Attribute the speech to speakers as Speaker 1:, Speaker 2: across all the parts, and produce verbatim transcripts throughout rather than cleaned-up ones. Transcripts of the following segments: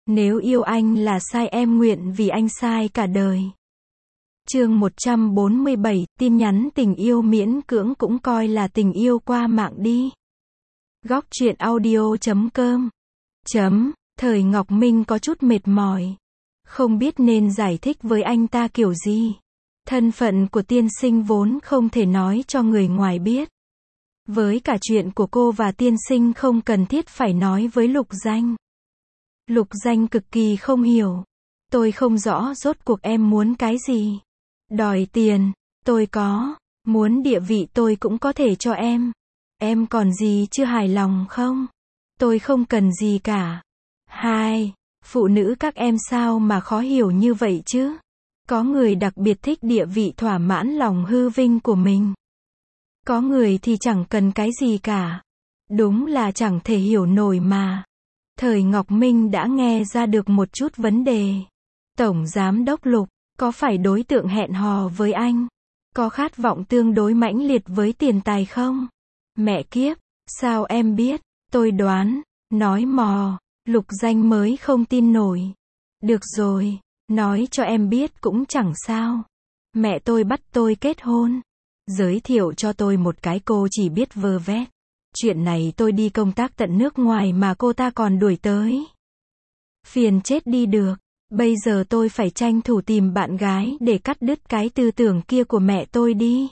Speaker 1: Nếu yêu anh là sai em nguyện vì anh sai cả đời. Chương một trăm bốn mươi bảy, tin nhắn tình yêu miễn cưỡng cũng coi là tình yêu qua mạng đi. Góc truyện audio chấm com. Chấm, thời Ngọc Minh có chút mệt mỏi. Không biết nên giải thích với anh ta kiểu gì. Thân phận của tiên sinh vốn không thể nói cho người ngoài biết. Với cả chuyện của cô và tiên sinh không cần thiết phải nói với Lục Danh. Lục Danh cực kỳ không hiểu. Tôi không rõ rốt cuộc em muốn cái gì. Đòi tiền, tôi có. Muốn địa vị tôi cũng có thể cho em. Em còn gì chưa hài lòng không? Tôi không cần gì cả. Hai, phụ nữ các em sao mà khó hiểu như vậy chứ? Có người đặc biệt thích địa vị thỏa mãn lòng hư vinh của mình. Có người thì chẳng cần cái gì cả. Đúng là chẳng thể hiểu nổi mà. Thời Ngọc Minh đã nghe ra được một chút vấn đề. Tổng Giám đốc Lục, có phải đối tượng hẹn hò với anh? Có khát vọng tương đối mãnh liệt với tiền tài không? Mẹ kiếp, sao em biết? Tôi đoán, nói mò, Lục Danh mới không tin nổi. Được rồi, nói cho em biết cũng chẳng sao. Mẹ tôi bắt tôi kết hôn. Giới thiệu cho tôi một cái cô chỉ biết vơ vét. Chuyện này tôi đi công tác tận nước ngoài mà cô ta còn đuổi tới. Phiền chết đi được. Bây giờ tôi phải tranh thủ tìm bạn gái để cắt đứt cái tư tưởng kia của mẹ tôi đi.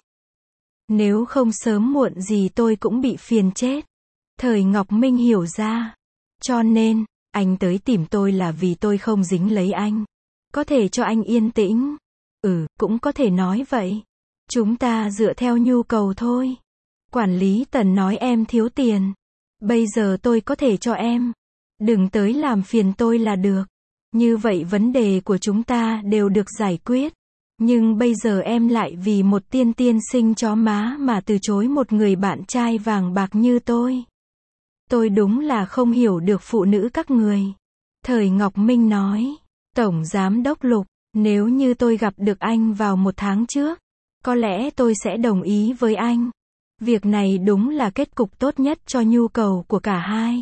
Speaker 1: Nếu không sớm muộn gì tôi cũng bị phiền chết. Thời Ngọc Minh hiểu ra. Cho nên, anh tới tìm tôi là vì tôi không dính lấy anh. Có thể cho anh yên tĩnh. Ừ, cũng có thể nói vậy. Chúng ta dựa theo nhu cầu thôi. Quản lý Tần nói em thiếu tiền. Bây giờ tôi có thể cho em. Đừng tới làm phiền tôi là được. Như vậy vấn đề của chúng ta đều được giải quyết. Nhưng bây giờ em lại vì một tiên tiên sinh chó má mà từ chối một người bạn trai vàng bạc như tôi. Tôi đúng là không hiểu được phụ nữ các người. Thời Ngọc Minh nói. Tổng Giám đốc Lục, nếu như tôi gặp được anh vào một tháng trước, có lẽ tôi sẽ đồng ý với anh. Việc này đúng là kết cục tốt nhất cho nhu cầu của cả hai.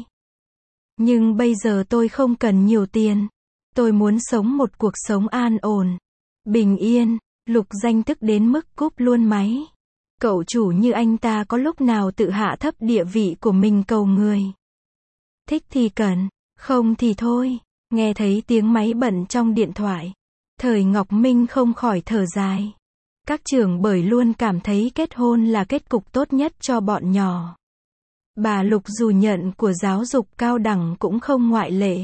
Speaker 1: Nhưng bây giờ tôi không cần nhiều tiền. Tôi muốn sống một cuộc sống an ổn, bình yên. Lục Danh tức đến mức cúp luôn máy. Cậu chủ như anh ta có lúc nào tự hạ thấp địa vị của mình cầu người. Thích thì cần, không thì thôi. Nghe thấy tiếng máy bận trong điện thoại. Thời Ngọc Minh không khỏi thở dài. Các trưởng bởi luôn cảm thấy kết hôn là kết cục tốt nhất cho bọn nhỏ. Bà Lục dù nhận của giáo dục cao đẳng cũng không ngoại lệ.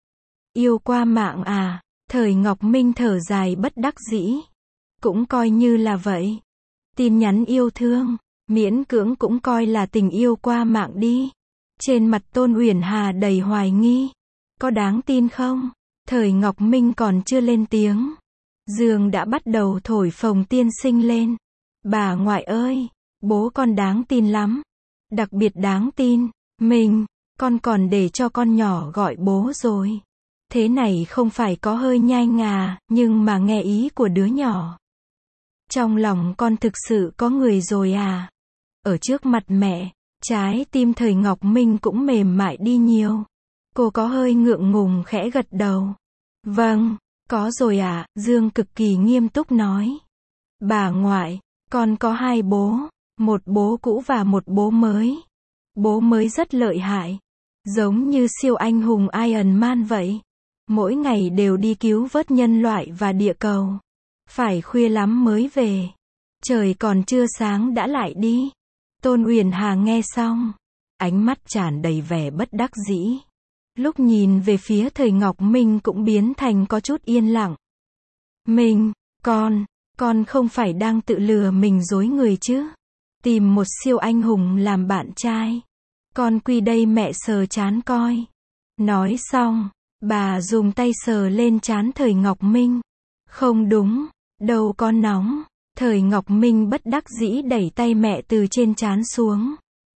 Speaker 1: Yêu qua mạng à? Thời Ngọc Minh thở dài bất đắc dĩ. Cũng coi như là vậy. Tin nhắn yêu thương, miễn cưỡng cũng coi là tình yêu qua mạng đi. Trên mặt Tôn Uyển Hà đầy hoài nghi. Có đáng tin không? Thời Ngọc Minh còn chưa lên tiếng. Dương đã bắt đầu thổi phồng tiên sinh lên. Bà ngoại ơi, bố con đáng tin lắm. Đặc biệt đáng tin. Mình, con còn để cho con nhỏ gọi bố rồi. Thế này không phải có hơi nhai ngà, nhưng mà nghe ý của đứa nhỏ. Trong lòng con thực sự có người rồi à? Ở trước mặt mẹ, trái tim Thời Ngọc Minh cũng mềm mại đi nhiều. Cô có hơi ngượng ngùng khẽ gật đầu. Vâng, có rồi ạ, à, Dương cực kỳ nghiêm túc nói. Bà ngoại, con có hai bố, một bố cũ và một bố mới. Bố mới rất lợi hại, giống như siêu anh hùng Iron Man vậy. Mỗi ngày đều đi cứu vớt nhân loại và địa cầu. Phải khuya lắm mới về. Trời còn chưa sáng đã lại đi. Tôn Uyển Hà nghe xong, ánh mắt tràn đầy vẻ bất đắc dĩ. Lúc nhìn về phía Thời Ngọc Minh cũng biến thành có chút yên lặng. Mình, con, con không phải đang tự lừa mình dối người chứ? Tìm một siêu anh hùng làm bạn trai. Con quy đây mẹ sờ chán coi. Nói xong, bà dùng tay sờ lên trán Thời Ngọc Minh. Không đúng, đầu con nóng. Thời Ngọc Minh bất đắc dĩ đẩy tay mẹ từ trên trán xuống.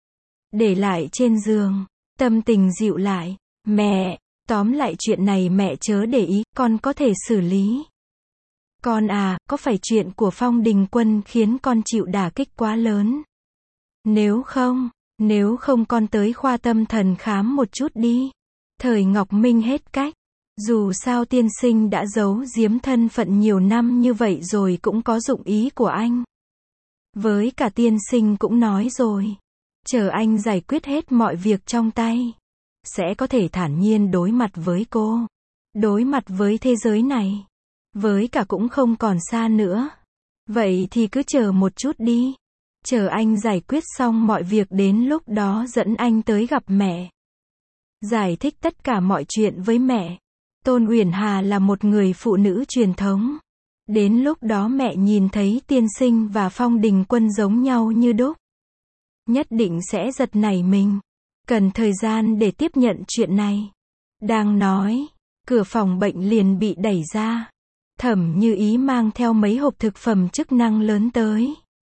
Speaker 1: Để lại trên giường, tâm tình dịu lại. Mẹ, tóm lại chuyện này mẹ chớ để ý, con có thể xử lý. Con à, có phải chuyện của Phong Đình Quân khiến con chịu đả kích quá lớn? Nếu không, nếu không con tới khoa tâm thần khám một chút đi. Thời Ngọc Minh hết cách. Dù sao tiên sinh đã giấu giếm thân phận nhiều năm như vậy rồi cũng có dụng ý của anh. Với cả tiên sinh cũng nói rồi. Chờ anh giải quyết hết mọi việc trong tay. Sẽ có thể thản nhiên đối mặt với cô. Đối mặt với thế giới này. Với cả cũng không còn xa nữa. Vậy thì cứ chờ một chút đi. Chờ anh giải quyết xong mọi việc đến lúc đó dẫn anh tới gặp mẹ. Giải thích tất cả mọi chuyện với mẹ. Tôn Uyển Hà là một người phụ nữ truyền thống. Đến lúc đó mẹ nhìn thấy tiên sinh và Phong Đình Quân giống nhau như đúc. Nhất định sẽ giật nảy mình. Cần thời gian để tiếp nhận chuyện này. Đang nói, cửa phòng bệnh liền bị đẩy ra. Thẩm Như Ý mang theo mấy hộp thực phẩm chức năng lớn tới.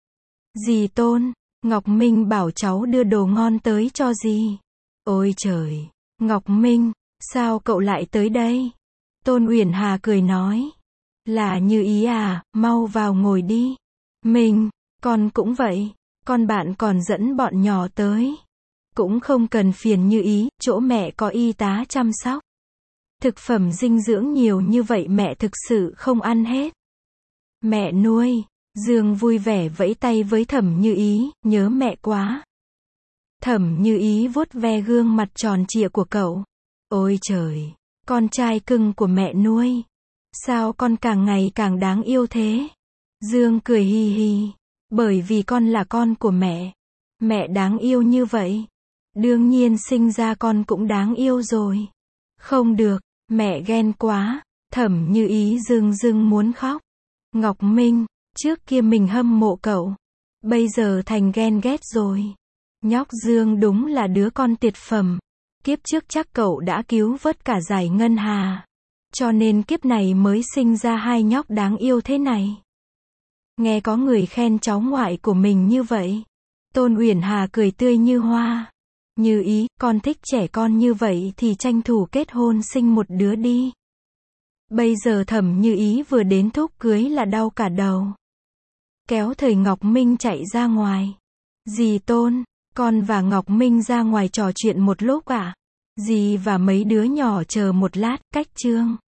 Speaker 1: Dì Tôn, Ngọc Minh bảo cháu đưa đồ ngon tới cho dì. Ôi trời, Ngọc Minh, sao cậu lại tới đây? Tôn Uyển Hà cười nói. Là Như Ý à, mau vào ngồi đi. Mình, con cũng vậy, con bạn còn dẫn bọn nhỏ tới. Cũng không cần phiền Như Ý, chỗ mẹ có y tá chăm sóc. Thực phẩm dinh dưỡng nhiều như vậy mẹ thực sự không ăn hết. Mẹ nuôi, Dương vui vẻ vẫy tay với Thẩm Như Ý, nhớ mẹ quá. Thẩm Như Ý vuốt ve gương mặt tròn trịa của cậu. Ôi trời, con trai cưng của mẹ nuôi. Sao con càng ngày càng đáng yêu thế? Dương cười hi hi. Bởi vì con là con của mẹ. Mẹ đáng yêu như vậy. Đương nhiên sinh ra con cũng đáng yêu rồi. Không được, mẹ ghen quá. Thẩm Như Ý rưng rưng muốn khóc. Ngọc Minh, trước kia mình hâm mộ cậu. Bây giờ thành ghen ghét rồi. Nhóc Dương đúng là đứa con tuyệt phẩm. Kiếp trước chắc cậu đã cứu vớt cả Giải Ngân Hà. Cho nên kiếp này mới sinh ra hai nhóc đáng yêu thế này. Nghe có người khen cháu ngoại của mình như vậy. Tôn Uyển Hà cười tươi như hoa. Như Ý, con thích trẻ con như vậy thì tranh thủ kết hôn sinh một đứa đi. Bây giờ Thẩm Như Ý vừa đến thúc cưới là đau cả đầu. Kéo Thời Ngọc Minh chạy ra ngoài. Dì Tôn, con và Ngọc Minh ra ngoài trò chuyện một lúc ạ. À? Dì và mấy đứa nhỏ chờ một lát, cách Trương.